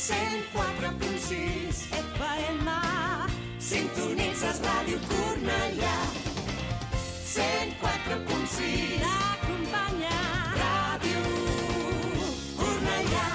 104.6 FM. Sintonitzes Ràdio Cornellà. 104.6 t'acompanya. Ràdio Cornellà.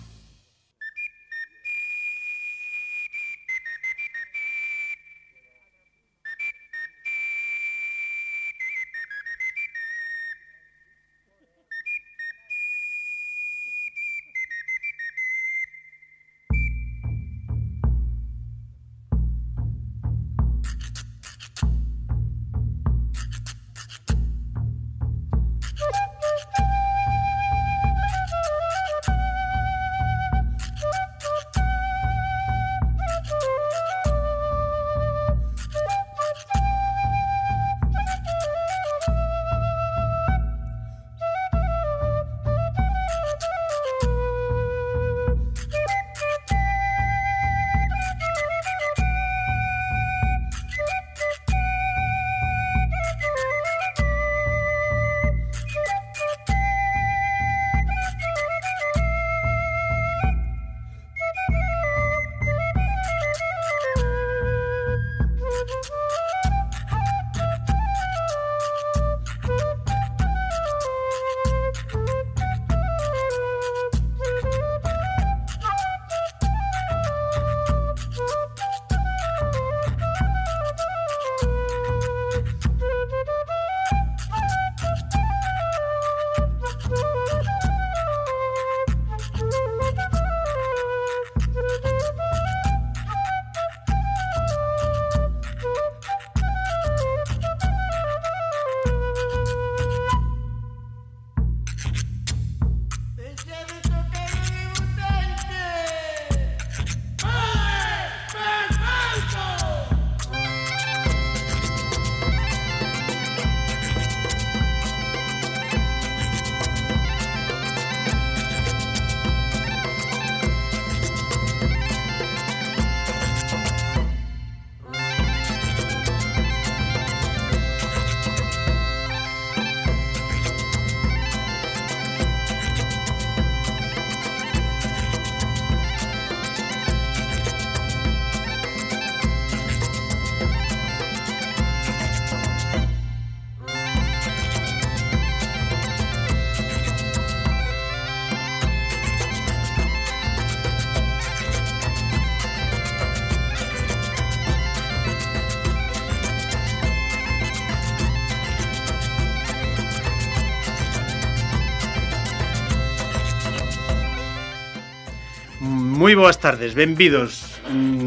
Moi boas tardes, benvidos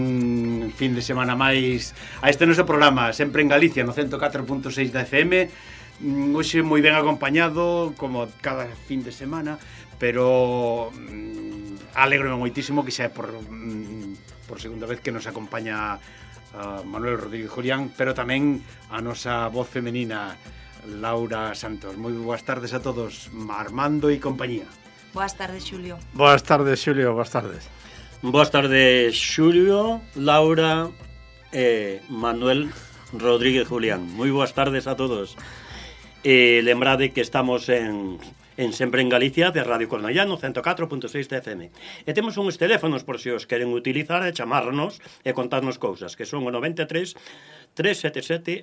fin de semana máis a este noso programa, sempre en Galicia, no 104.6 da FM. Hoxe moi ben acompañado, como cada fin de semana, pero alegro moitísimo que xa é por segunda vez que nos acompaña Manuel Rodríguez Julián, pero tamén a nosa voz femenina, Laura Santos. Moi boas tardes a todos, Armando e compañía. Boas tardes, Xulio. Boas tardes, Xulio, boas tardes. Boas tardes, Xulio, Laura e Manuel Rodríguez Julián. Moi boas tardes a todos. Lembrade que estamos en Sempre en Galicia, de Radio Cornellá, no 104.6 de FM. E temos uns teléfonos por se os queren utilizar e chamarnos e contarnos cousas, que son o 93 377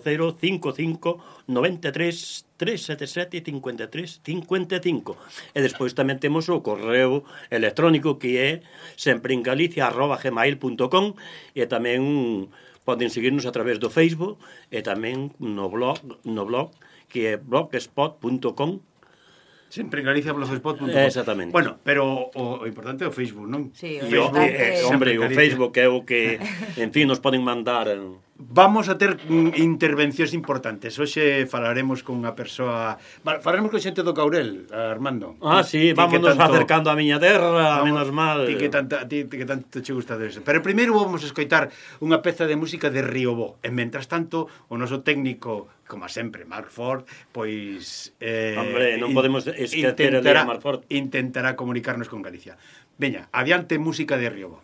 8055 93 377 53 55. E despois tamén temos o correo electrónico que é sempreengalicia@gmail.com, e tamén poden seguirnos a través do Facebook e tamén no blog que é blogspot.com. Sempre en Galicia, blogspot.com. Exactamente. Bueno, pero o importante é o Facebook, non? Sí, E o Facebook é o que, en fin, nos poden mandar. Vamos a ter intervencións importantes. Hoxe falaremos con unha persoa... Falaremos con xente do Caurel, Armando. Sí, vámonos acercando a miña terra, menos mal. Ti que tanto che gusta de eso. Pero primeiro vamos a escoitar unha peza de música de Riobó. E mentras tanto, o noso técnico, como sempre, Marc Ford, pois... Hombre, non podemos esquecer el de Marc Ford. Intentará comunicarnos con Galicia. Veña, adiante, música de Riobó.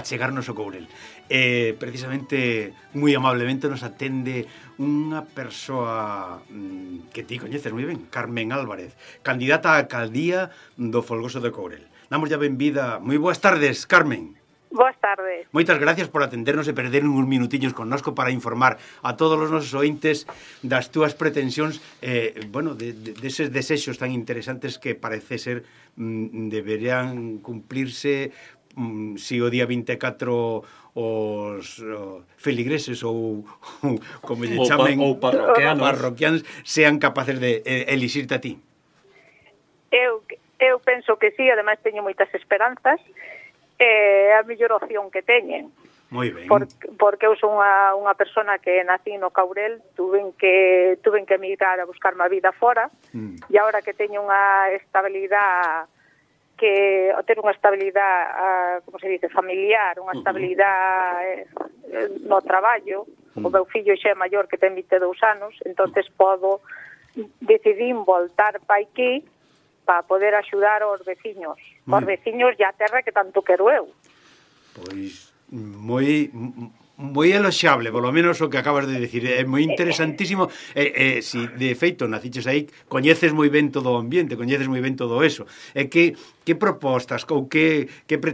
achegarnos ao Courel. Precisamente, moi amablemente nos atende unha persoa que ti coñeces moi ben, Carmen Álvarez, candidata a alcaldía do Folgoso de Courel. Damos ya benvida. Moi boas tardes, Carmen. Boas tardes. Moitas gracias por atendernos e perder uns minutiños connosco para informar a todos os nosos ointes das túas pretensións, deses desexos tan interesantes que parece ser deberían cumplirse si o día 24 os feligreses ou como lle chamen ou parroquianos sean capaces de elixirte a ti. Eu penso que sí, ademais teño moitas esperanzas. É a mellor opción que teñen. Moi ben. Porque eu son unha persona que nací no Courel, tuven que emigrar a buscar má vida fora, e agora que teño unha estabilidade como se dice, familiar, unha estabilidade no traballo, o meu fillo xa é maior que ten 22 anos, entonces decidín voltar pa aquí para poder axudar aos veciños e a terra que tanto quero eu. Pois moi eloxable, polo menos o que acabas de decir, é moi interesantísimo. Si de feito naciches aí, coñeces moi ben todo o ambiente, coñeces moi ben todo eso. Que propostas ou que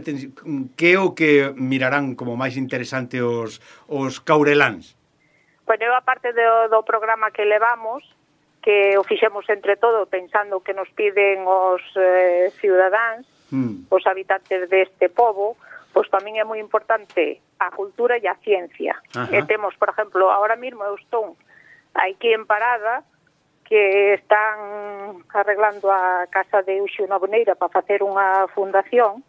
é o que mirarán como máis interesante os caureláns? Bueno, eu aparte do programa que levamos, que o fixemos entre todo pensando que nos piden os ciudadáns, os habitantes deste pobo, pois tamén é moi importante a cultura e a ciencia. E temos, por exemplo, ahora mesmo eu estou aquí en Parada, que están arreglando a casa de Uxo Naboneira para facer unha fundación,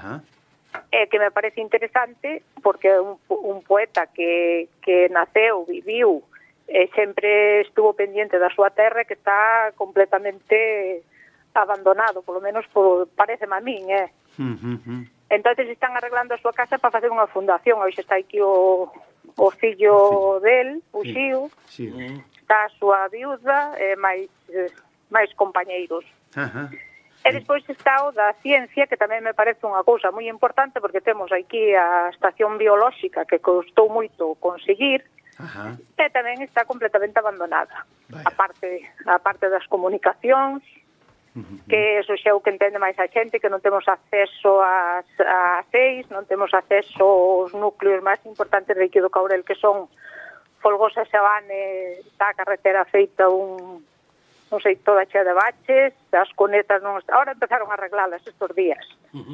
que me parece interesante, porque é un poeta que naceu, viviu, sempre estuvo pendiente da súa terra, que está completamente abandonado, polo menos pareceme a min, Entonces están arreglando a súa casa para facer unha fundación. Hoxe está aquí o fillo del, o Xío, está a súa viuda e máis compañeiros. E despois está o da ciencia, que tamén me parece unha cousa moi importante, porque temos aquí a estación biolóxica que costou moito conseguir, e tamén está completamente abandonada. A parte das comunicacións, que eso xa o que entende máis a xente, que non temos acceso ás seis, non temos acceso aos núcleos máis importantes de aquí do Courel, que son Folgosa, Xabane, está a carretera feita non sei, toda chea de baches, as conetas non... Ahora empezaron a arreglalas estes días.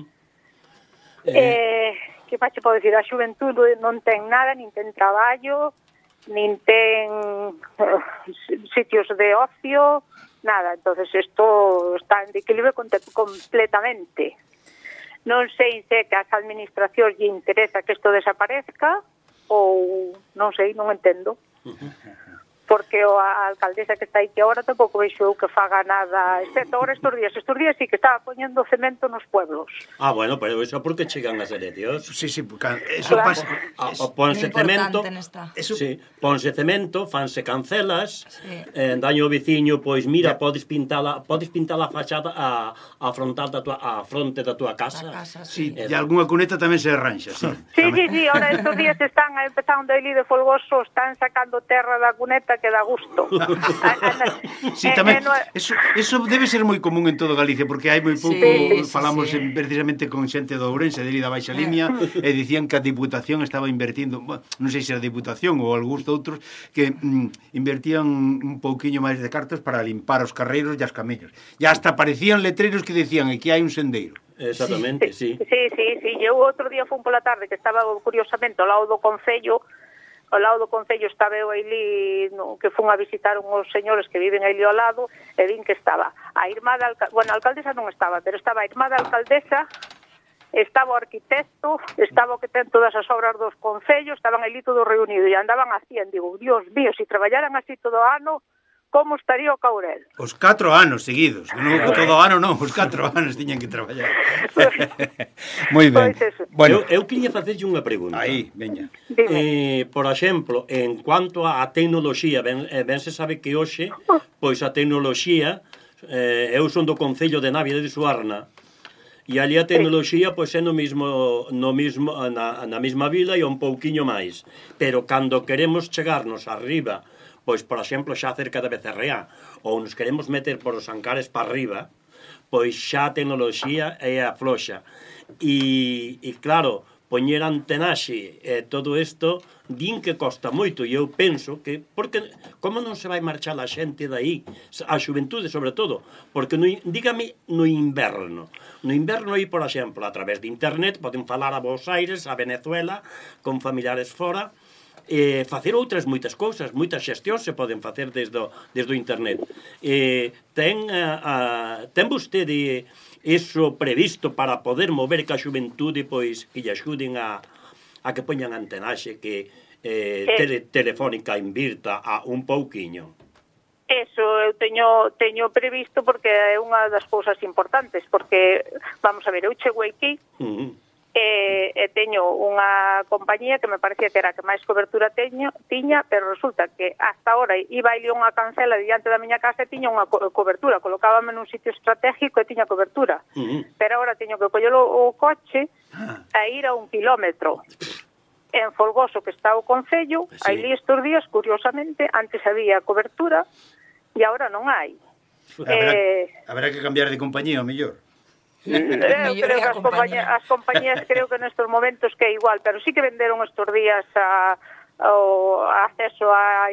Que pache podo dicir? A xuventude non ten nada, nin ten traballo, nin ten sitios de ocio, nada. Entonces isto está en declive completamente. Non sei se que as administracións lle interesa que isto desaparezca ou non sei, non entendo. Porque a alcaldesa que está aí que agora tampouco veixo eu que faga nada, excepto agora estes días sí que estaba poñendo cemento nos pueblos. Bueno, pero eso porque chegan as eleccións. Sí, porque eso pasa. Ponse cemento, ponse cemento, fanse cancelas, daño o veciño, pois mira, podes pintar a fachada a fronte da tua casa. Sí, e algunha cuneta tamén se arranxa, sí. Sí, ahora estes días están empezando aí de Folgoso, están sacando terra da cuneta que dá gusto. Sí, tamén, eso debe ser moi común en todo Galicia, porque hai moi pouco falamos precisamente con xente do Ourense, de da Baixa Limia, e dicían que a Diputación estaba invertindo, non sei se a Diputación ou algúns outros, que invertían un pouquiño máis de cartos para limpar os carreiros e as camellos. E hasta aparecían letreiros que decían que hai un sendeiro. Exactamente, sí. Sí, eu outro día fun pola tarde, que estaba curiosamente ao lado do Concello, estaba eu aí, que fun a visitar uns señores que viven aí ao lado, e vin que estaba a irmá da alcaldesa, a alcaldesa non estaba, pero estaba a irmá da alcaldesa, estaba o arquitecto, estaba o que ten todas as obras dos concellos, estaban aí todos reunidos, e andaban así, digo, Dios mío, se traballaran así todo o ano, como estaría o Courel? Os 4 anos seguidos, non todo o ano non, os 4 anos tiñan que traballar. Moi ben. Bueno, eu quería facerlle unha pregunta. Aí, veña. Por exemplo, en cuanto a tecnoloxía, ben se sabe que hoxe, pois a tecnoloxía, eu son do Concello de Navia de Suarna, E ali a tecnoloxía pois é na mesma vila e un pouquiño máis. Pero cando queremos chegarnos arriba, pois, por exemplo, xa cerca de Becerreá, ou nos queremos meter por os Ancares para arriba, pois xa a tecnoloxía é afloxa. E claro, poñer antenaxe e todo isto, din que costa moito, e eu penso que, porque, como non se vai marchar a xente daí, a xuventude sobre todo, porque, dígame, no inverno aí, por exemplo, a través de internet, poden falar a Buenos Aires, a Venezuela, con familiares fora, facer outras moitas cousas, moitas xestións se poden facer desde o internet. Ten vostede iso previsto para poder mover que a xuventude pois que lle axuden a que poñan antenaxe, que telefónica invirta a un pouquiño? Eso eu teño previsto porque é unha das cousas importantes, porque, vamos a ver, eu chego aquí e teño unha compañía que me parecía que era a que máis cobertura tiña, pero resulta que hasta ahora iba ali unha cancela diante da miña casa e tiña unha cobertura, colocábame nun sitio estratégico e tiña cobertura, pero agora teño que coller o coche a ir a 1 kilómetro. En Folgoso, que está o concello, aí estes días, curiosamente, antes había cobertura e agora non hai. Haberá que cambiar de compañía, o mellor. Creo que as compañías creo que nestes momentos que é igual, pero sí que venderon estes días o acceso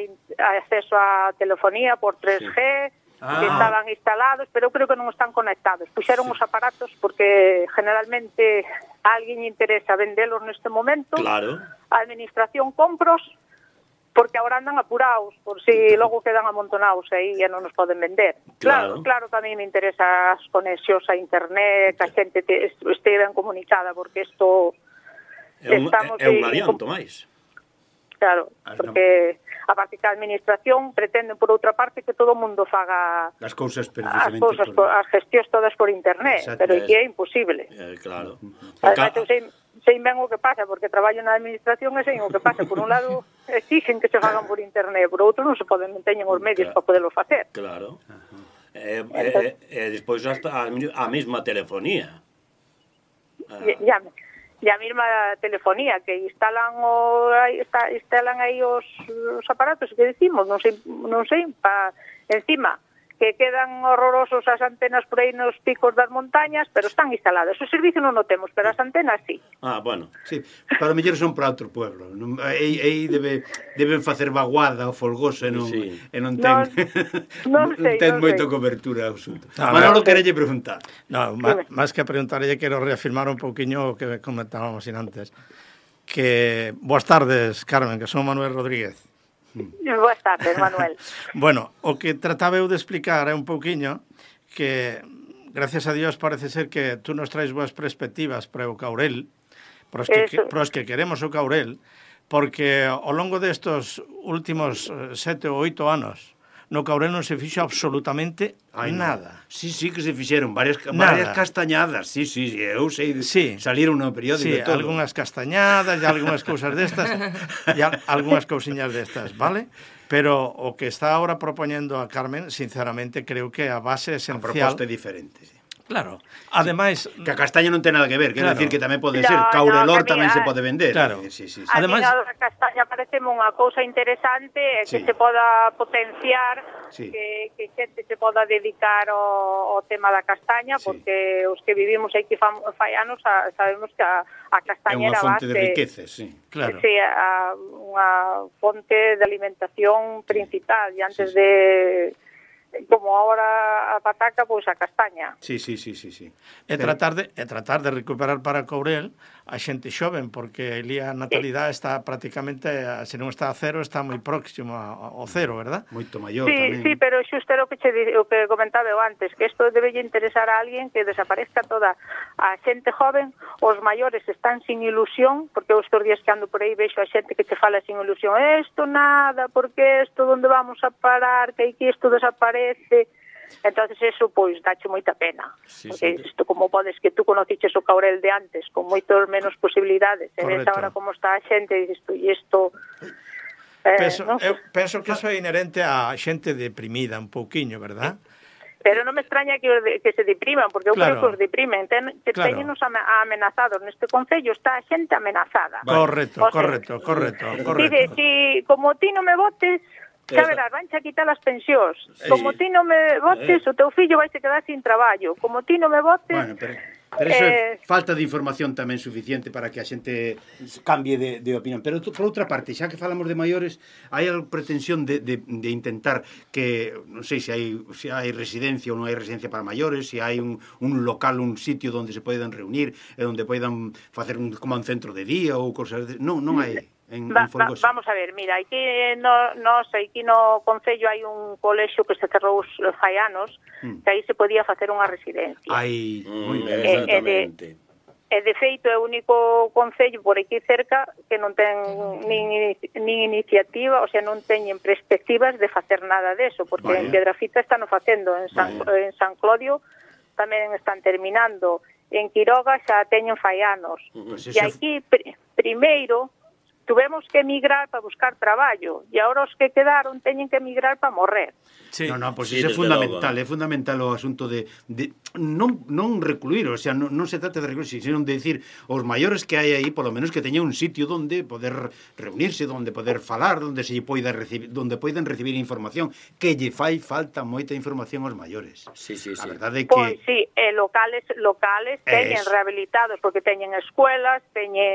a telefonía por 3G, que estaban instalados, pero eu creo que non están conectados. Puxeron os aparatos porque generalmente a alguén interesa vendelos neste momento. Claro. A administración compros porque agora andan apurados por si logo quedan amontonados aí e non nos poden vender. Claro que a mí me interesa as conexións a internet, que a xente este ben comunicada, porque isto é un adianto máis. Claro, porque a parte que a administración pretende, por outra parte, que todo o mundo faga as cousas as gestións todas por internet, pero que é imposible. Claro. Además, eu sei ben o que pasa, porque traballo na administración e sei o que pasa. Por un lado, exigen que se fagan por internet, por outro non se poden, non teñen os medios para poderlo facer. Claro. E despois hasta a mesma telefonía. E a mesma telefonía, que instalan aí os aparatos que decimos, non sei, encima, que quedan horrorosos as antenas por aí nos picos das montañas, pero están instaladas. O servicio non o temos, pero as antenas sí. Bueno. Sí, para o mellor son para outro pueblo. Aí deben facer vaguada o Folgoso e non ten moito cobertura o asunto. Manolo querelle preguntar. No, máis que preguntarlle, quero reafirmar un pouquiño o que comentábamos antes. Que boas tardes, Carmen, que son Manuel Rodríguez. Boas tardes, Manuel. Bueno, o que trataba eu de explicar é un pouquiño que, gracias a Dios, parece ser que tú nos traes boas perspectivas para o Caurel, para os que queremos o Caurel, porque ao longo destos últimos 7 ou 8 anos no Caurel non se fixo absolutamente nada. Sí, que se fixeron varias castañadas. Sí, eu sei, saliron no periódico e todo. Sí, algunhas castañadas e algunhas cousas destas, e algunhas cousiñas destas, vale? Pero o que está ahora propoñendo a Carmen, sinceramente, creo que a base esencial... A proposta é diferente, sí. Claro, ademais... Que a castaña non ten nada que ver, quero decir que tamén pode ser, Caurelor tamén se pode vender. Claro. Sí. Ademais, a castaña pareceme unha cousa interesante que se poda potenciar, que xente se poda dedicar ao tema da castaña, porque os que vivimos aquí fai anos sabemos que a castaña era É unha base... fonte de riquezas, sí. Claro. Sí, unha fonte de alimentación principal, e antes de... como ahora a pataca, pois a castaña. Sí. E tratar de recuperar para Caurel a xente xoven, porque ali a natalidade está prácticamente, se non está a cero, está moi próximo ao cero, verdad? Moito maior tamén. Sí, pero xusto o que comentaba eu antes, que isto debe interesar a alguén que desaparezca toda a xente joven, os maiores están sin ilusión, porque eu estes días que ando por aí vexo a xente que te fala sin ilusión, isto nada, porque isto onde vamos a parar, que aquí isto desaparece. Entonces eso pois dache moita pena, porque isto como podes que tú conociches o Caurel de antes con moitos menos posibilidades, e ves agora como está a xente e isto penso que eso é inherente a xente deprimida un pouquiño, verdad? Pero non me extraña que se depriman, porque eu creo Claro. que os deprimen. Teñenos amenazados. Neste concello está a xente amenazada. Correcto, O sea, correcto. Dice, si como ti non me votes, xa verás, vanche a quitar as pensións. Como ti non me votes, o teu fillo vai se quedar sin traballo. Como ti non me votes... Bueno, pero eso é falta de información tamén suficiente para que a xente cambie de opinión. Pero por outra parte, xa que falamos de maiores, hai a pretensión de intentar que, non sei se hai residencia ou non hai residencia para maiores, se hai un local, un sitio onde se poden reunir, e onde poidan facer como un centro de día ou cosas... Non hai... Vamos a ver, mira, aquí no concello hai un colexio que se cerrou fai anos, que aí se podía facer unha residencia. Exactamente. E de feito é o único concello por aquí cerca que non ten nin iniciativa, o sea, non teñen perspectivas de facer nada deso, porque en Piedrafita están o facendo, en San Clodio tamén están terminando, en Quiroga xa teñen fai anos. E aquí primeiro tuvemos que emigrar para buscar traballo e agora os que quedaron teñen que emigrar para morrer. Sí. No, pois iso é fundamental o asunto de non recluir, o sea, non se trata de recluir, sino de decir os maiores que hai aí, polo menos que teñan un sitio onde poder reunirse, onde poder falar, onde se lle poida recibir, onde poidan recibir información, que lle fai falta moita información aos maiores. Sí. A verdade é que Pois sí, locales teñen rehabilitados porque teñen escuelas,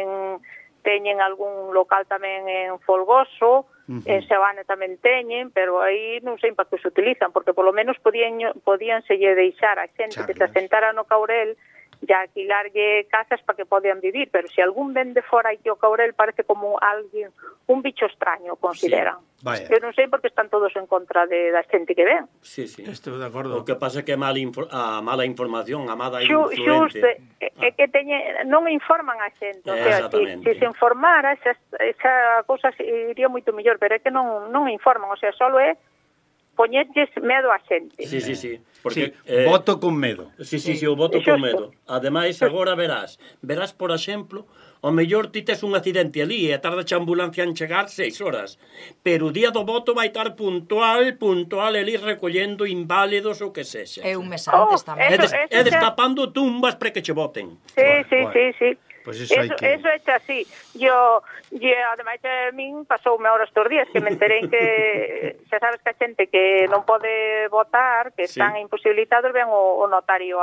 teñen algún local tamén en Folgoso, en Sebane tamén teñen, pero aí non sei para que se utilizan, porque polo menos podían selle deixar a xente que se asentara no Caurel e alquilarlle casas para que podan vivir, pero se algún ven de fora aquí o Caurel parece como alguén, un bicho extraño, consideran. Sí. Eu non sei porque están todos en contra da xente que ven. Sí. Estou de acordo. O que pasa é que a mala información, a mala influente. É que non informan a xente, o sea, se se informara esa cousa iría moito mellor, pero é que non informan, o sea, só é poñerlles medo a xente. Sí. Porque, voto con medo. Sí, o voto con medo. Ademais, agora verás, por exemplo, o mellor ti tes un accidente ali e tarda a ambulancia en chegar 6 horas, pero o día do voto vai estar puntual ali recollendo inválidos ou que sexa. E un mes antes tamén. E destapando tumbas para que che voten. Sí. Pues eso é así. Yo ademais a min pasoume ahora estes días que me enterei que xa sabes que a xente que non pode votar, que están imposibilitados, ven o notario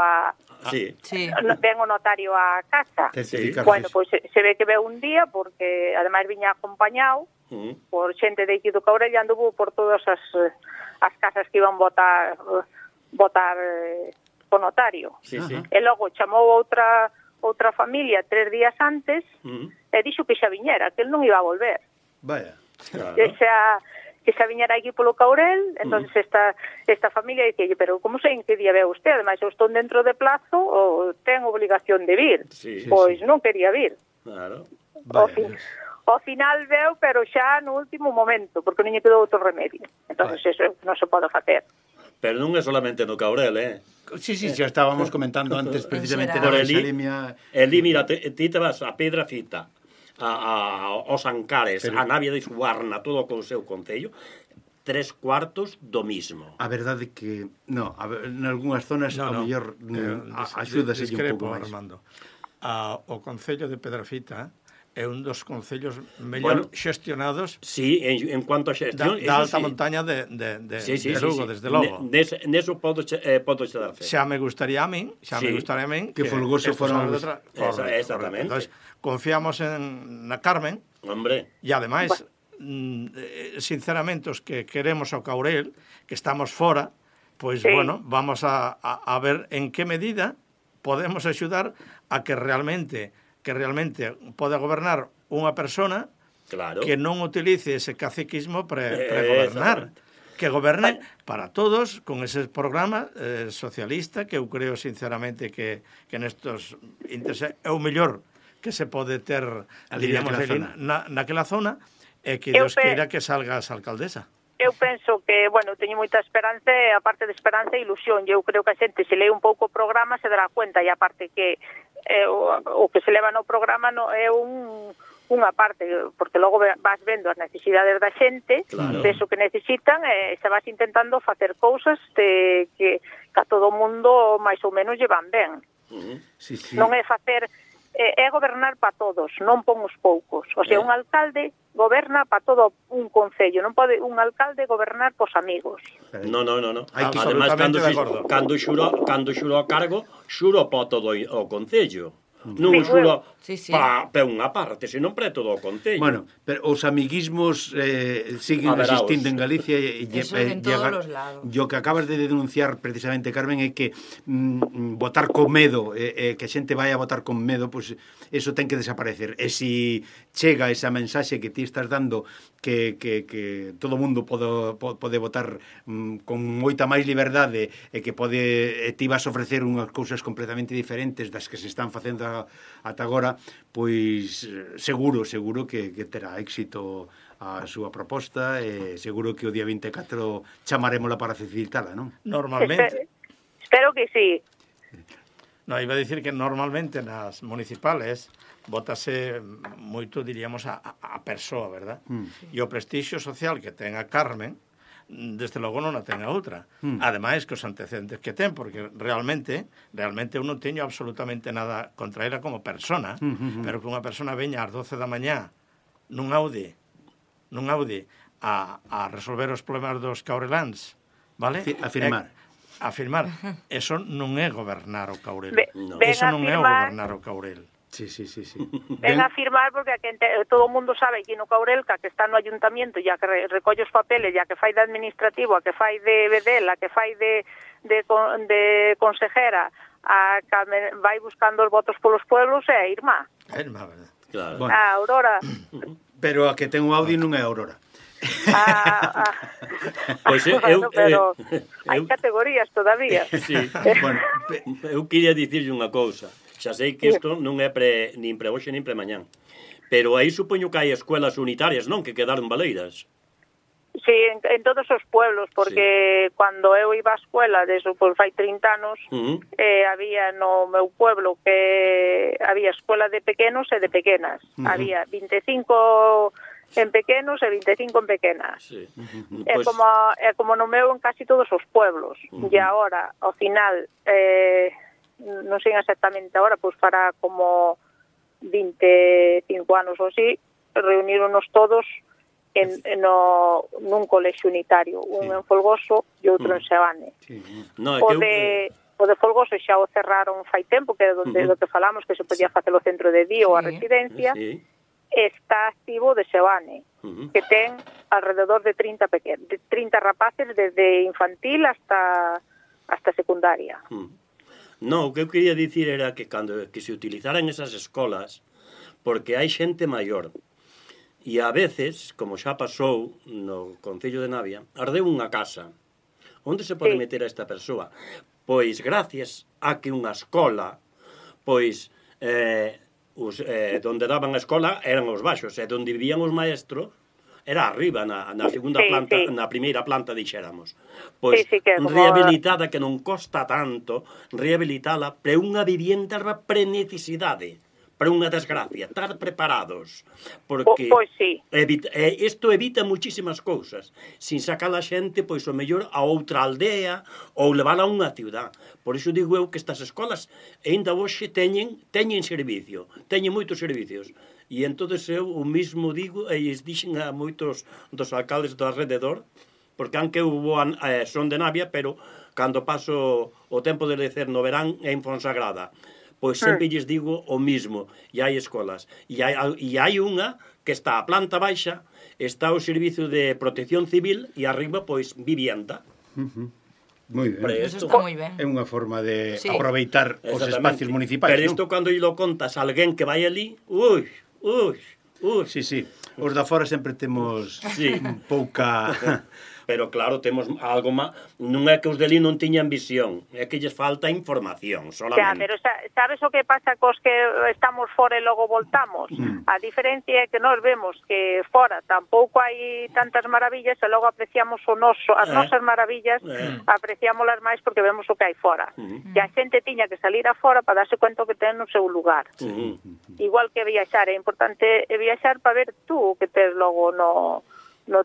ven o notario a casa. Bueno, pois se ve que ve un día porque ademais viña acompañado por xente de aquí do Caurel e anduvo por todas as casas que iban votar co notario. E logo chamou outra familia 3 días antes e dixo que xa viñera, que el non iba a volver. Vaya. Claro. Que xa viñera aquí polo Caurel, entonces esta familia dice, pero como sei en que día veo usted? Ademais, eu estou dentro de plazo ou ten obligación de vir. Pois non quería vir. Claro. Ao final veo, pero xa no último momento, porque non lle quedou outro remedio. Entonces eso non se pode facer. Pero non é solamente no Caurel, Sí, xa estábamos comentando antes precisamente por na Xalimia. Elí, mira, ti te vas a Piedrafita, aos Ancares, a Navia de Suarna, todo con o seu concello, 3/4 do mismo. A verdade que, en algunhas zonas a mellor axúdase un pouco máis. Armando. O concello de Piedrafita é un dos concellos mellor xestionados en cuanto a xestión da alta montaña de Lugo, desde logo. Neso podo che dar fe. Xa me gustaría a min que Folgoso fora exactamente. Entonces, confiamos na Carmen. Hombre. E ademais, sinceramente, os que queremos o Caurel, que estamos fora, pois, bueno, vamos a ver en que medida podemos axudar a que realmente pode gobernar unha persona que non utilice ese caciquismo para gobernar. Que goberne para todos con ese programa socialista que eu creo sinceramente que nestos índices é o mellor que se pode ter, diríamos, naquela zona e que Dios queira que salga esa alcaldesa. Eu penso que, bueno, teño moita esperanza e aparte de esperanza e ilusión. Eu creo que a xente se lee un pouco o programa se dará cuenta e aparte que o que se leva no programa é un unha parte, porque logo vas vendo as necesidades da xente, Claro. de eso que necesitan, e se vas intentando facer cousas que a todo mundo máis ou menos llevan ben. Sí, sí. Non é facer, é gobernar para todos, non pon os poucos. O sea, un alcalde goberna para todo un concello, non pode un alcalde gobernar pos amigos. No. Hai que- Ademais, Absolutamente de acordo. cando xuro a cargo, xuro para todo o concello. Non Sí, xuro Sí, sí. para unha parte, senón para todo o concello. Bueno, pero os amiguismos siguen Averaos. existindo en Galicia Eso en todos los lados. o que acabas de denunciar precisamente, Carmen, é que votar con medo, que a xente vai a votar con medo, pois eso ten que desaparecer. E si chega esa mensaxe que ti estás dando que todo o mundo pode votar con moita máis liberdade e que ti vas a ofrecer unhas cousas completamente diferentes das que se están facendo ata agora, pois seguro que terá éxito a súa proposta e seguro que o día 24 chamarémola para facilitala, non? Normalmente, Espero que sí. no, iba a dicir que normalmente nas municipales votase moito, diríamos, a persoa, verdad? E o prestixio social que ten a Carmen, desde logo non a ten a outra. Ademais, que os antecedentes que ten, porque realmente eu non teño absolutamente nada contra ela como persona, pero que unha persona veña ás 12 da mañá nun Audi a resolver os problemas dos caureláns, vale? Afirmar. Eso non é gobernar o Caurel. No. Eso non é o afirmar- gobernar o Caurel. Sí. Ven a firmar porque todo o mundo sabe aquí no Caurel que está no ayuntamiento, ya que recolle os papeles, ya que fai de administrativo, a que fai de bedel, a que fai de consejera, a que vai buscando os votos polos pueblos é a Irma. É má, verdad? Claro. Bueno. A Aurora. Pero a que ten un Audi non é a Aurora. Pois Bueno, pero hai categorías todavía. Sí. Bueno, Eu quería dicirlle unha cousa. Xa sei que isto non é nin pre hoxe nin pre mañán. Pero aí supoño que hai escuelas unitarias, non? Que quedaron baleiras. Sí, en todos os pueblos, porque cando eu iba á escuela, desde fai 30 anos, había no meu pueblo que había escuela de pequenos e de pequenas. Había 25 en pequenos e 25 en pequenas. Sí. É como no meu en casi todos os pueblos. E agora, ao final, non sei exactamente agora, pois para como 25 anos ou así, reuníronos todos nun colexio unitario, un en Folgoso e outro en Seabane. No, O de Folgoso xa o cerraron fai tempo, que é do que falamos, que se podía facer o centro de día ou a residencia. Sí. Está activo de Seabane, que ten alrededor de 30 rapaces desde infantil hasta secundaria. No, o que eu quería dicir era que que se utilizaran esas escolas, porque hai xente maior, e a veces, como xa pasou no Concello de Navia, ardeu unha casa. Onde se pode meter a esta persoa? Pois gracias a que unha escola, pois donde daban a escola eran os baixos, e donde vivían os maestros era arriba, na segunda planta, na primeira planta, dixéramos. Pois rehabilitada, que non costa tanto, rehabilitala para unha vivienda para necesidade, para unha desgracia, estar preparados, porque pois sí. Isto evita muchísimas cousas, sin sacar a xente, pois o mellor a outra aldea ou levar a unha ciudad. Por iso digo eu que estas escolas ainda hoxe teñen servicio, teñen moitos servicios. E entonces eu o mismo digo e dixen a moitos dos alcaldes do alrededor, porque aunque eu son de Navia, pero cando paso o tempo de lecer no verán en Fonsagrada, pois sempre lles digo o mismo. E hai escolas, e hai unha que está a planta baixa, está o servicio de protección civil e arriba pois vivienda. Moi ben. Eso está moi ben. É unha forma de aproveitar os espacios municipais, Pero isto cando lle lo contas a alguén que vai ali, Sí. Os da fora sempre temos pouca Pero claro, temos algo máis, non é que os deli non tiñan visión, é que lles falta información, solamente. Pero sabes o que pasa cos que estamos fora e logo voltamos? A diferencia é que nós vemos que fora tampouco hai tantas maravillas e logo apreciamos as nosas maravillas, apreciámolas máis porque vemos o que hai fora. Que a xente tiña que salir afora para darse cuenta que ten no seu lugar. Igual que viaxar, é importante viaxar para ver tú o que tes logo no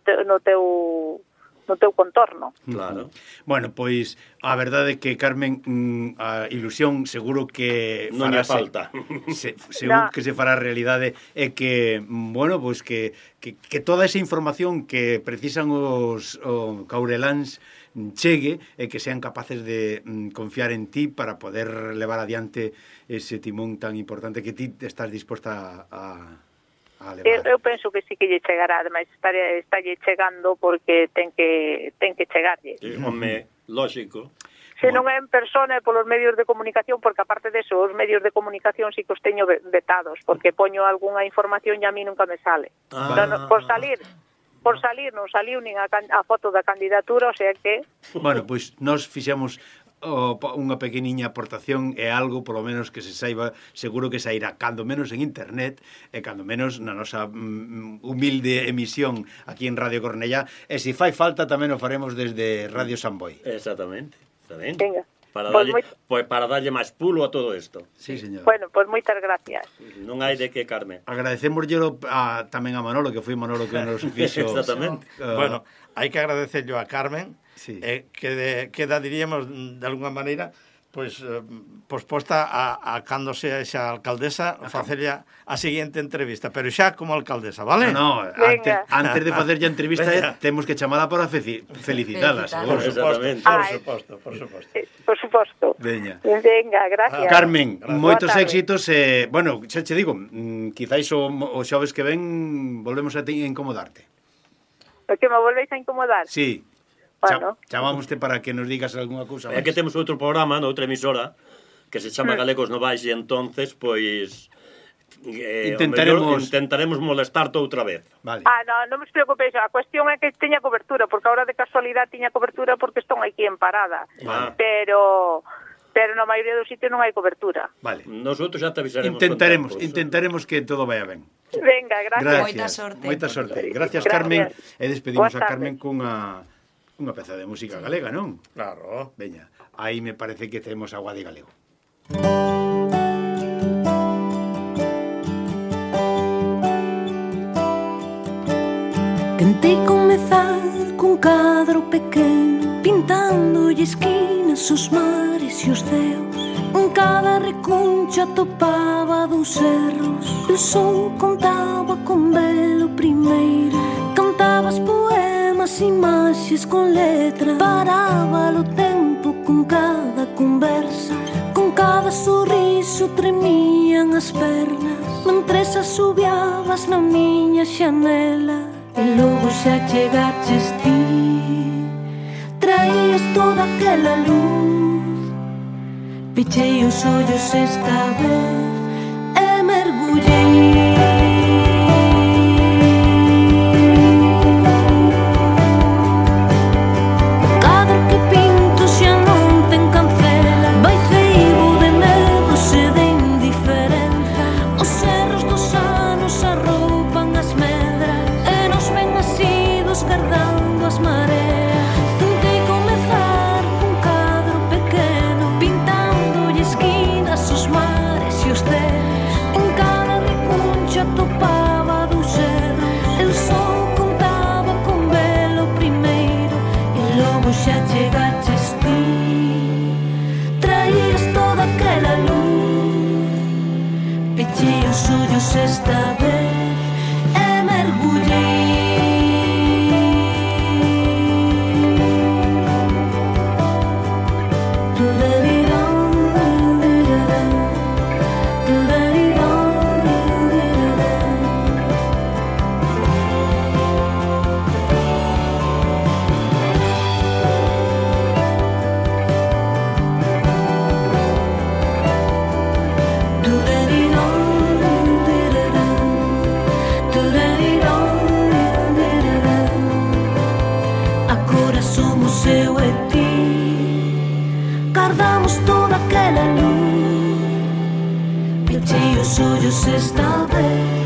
teu contorno. Claro. Bueno, pois a verdade é que Carmen, a ilusión seguro que non lle falta. Seguro que se fará realidade é que, bueno, pois que toda esa información que precisan os caureláns chegue e que sean capaces de confiar en ti para poder levar adiante ese timón tan importante que ti estás disposta a levar. Eu penso que sí que lle chegará, ademais estalle chegando porque ten que chegarlle. Home, lógico. Se non é en persona e polos medios de comunicación, porque aparte deso, os medios de comunicación sí que os teño vetados, porque poño algunha información e a mí nunca me sale. Por salir non saliu nin a foto da candidatura, o sea que... Bueno, pois nós fixemos unha pequeniña aportación e algo, polo menos que se saiba, seguro que sairá cando menos en internet e cando menos na nosa humilde emisión aquí en Radio Cornellá, e se fai falta tamén o faremos desde Radio Samboy. Exactamente. Venga. Para darlle máis pulo a todo isto. Sí, señor. Bueno, pois moitas gracias. Non hai de que, Carmen. Agradecémosllelo tamén a Manolo, que foi Manolo que nos fixo. Exactamente. Bueno, hai que agradecerlo a Carmen, sí. Queda, diríamos, de alguna maneira, pois posposta a cando sea esa alcaldesa, facerlla a seguinte entrevista, pero xa como alcaldesa, vale? No, antes de facerlle a entrevista temos que chamala para felicitalas. Por suposto. Por suposto. Venga, gracias. Carmen, moitos éxitos. Bueno, xa che digo, quizáis o xoves que ven volvemos a incomodarte. Que me volvéis a incomodar? Sí. Bueno. Chamámoste para que nos digas algunha cousa. É que temos outro programa noutra emisora que se chama Galegos Novais e entonces, pois... intentaremos molestarte outra vez. Vale. Non me preocupéis, a cuestión é que teña cobertura, porque agora de casualidade tiña cobertura porque estón aquí en parada. Pero na maioría dos sitios non hai cobertura. Vale. Nosotros xa te avisaremos. Intentaremos que todo vaya ben. Venga, gracias. Moita sorte. Gracias, Carmen. E despedimos a Carmen cunha peza de música galega, non? Claro. Veña, aí me parece que temos agua de galego. Tentei comezar cun cadro pequeno, pintándolle esquinas os mares e os ceos. En cada recuncha topaba dous erros, e o sol contaba con velo primeiro. Cantabas poemas, imaxes con letra, paraba o tempo con cada conversa, con cada sorriso tremían as pernas, mentres asubiabas na miña xanela. E logo xa chegaches ti, traías toda aquela luz. Pechei os ollos esta vez e mergullei. Guardando as mareas, tentei comezar cun cadro pequeno, pintándolle esquinas os mares e os ceos. En cada recuncha topaba dous erros, el sol contaba con velo primeiro. E logo xa chegaches ti, traías toda aquela luz. Pechei os ollos esta vez e mergullei. ollos esta vez.